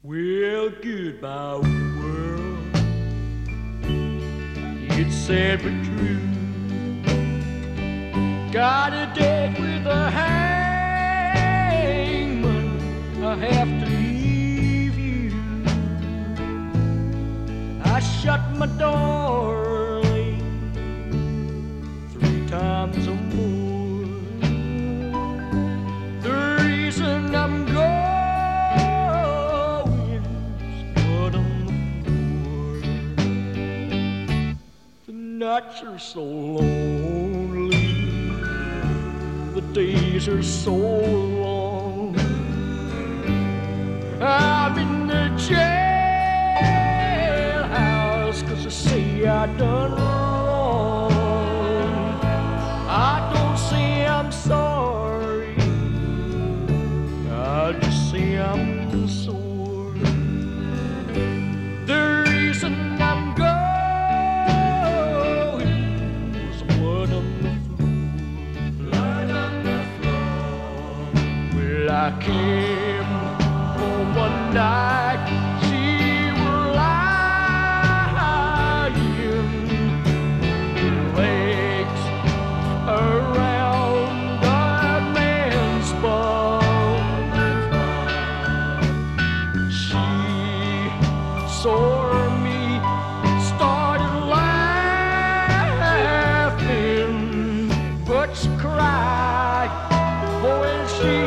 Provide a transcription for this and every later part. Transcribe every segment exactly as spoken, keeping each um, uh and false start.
Well, goodbye, world. It's sad but true. Got a date with a hangman. I have to leave you. I shut my door three times or more. The reason I'm going nights are so lonely, the days are so long. I'm in the jailhouse 'cause I say I done wrong. I don't say I'm sorry, I just say I'm sore. The reason I'm gone, I came home one night, she was lying, legs around that man's bum. She saw me, started laughing, but she cried when she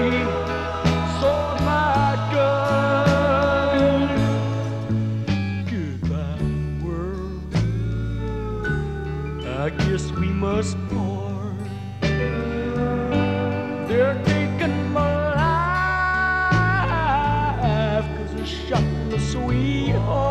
I guess we must part. They're taking my life 'cause I shot my sweetheart.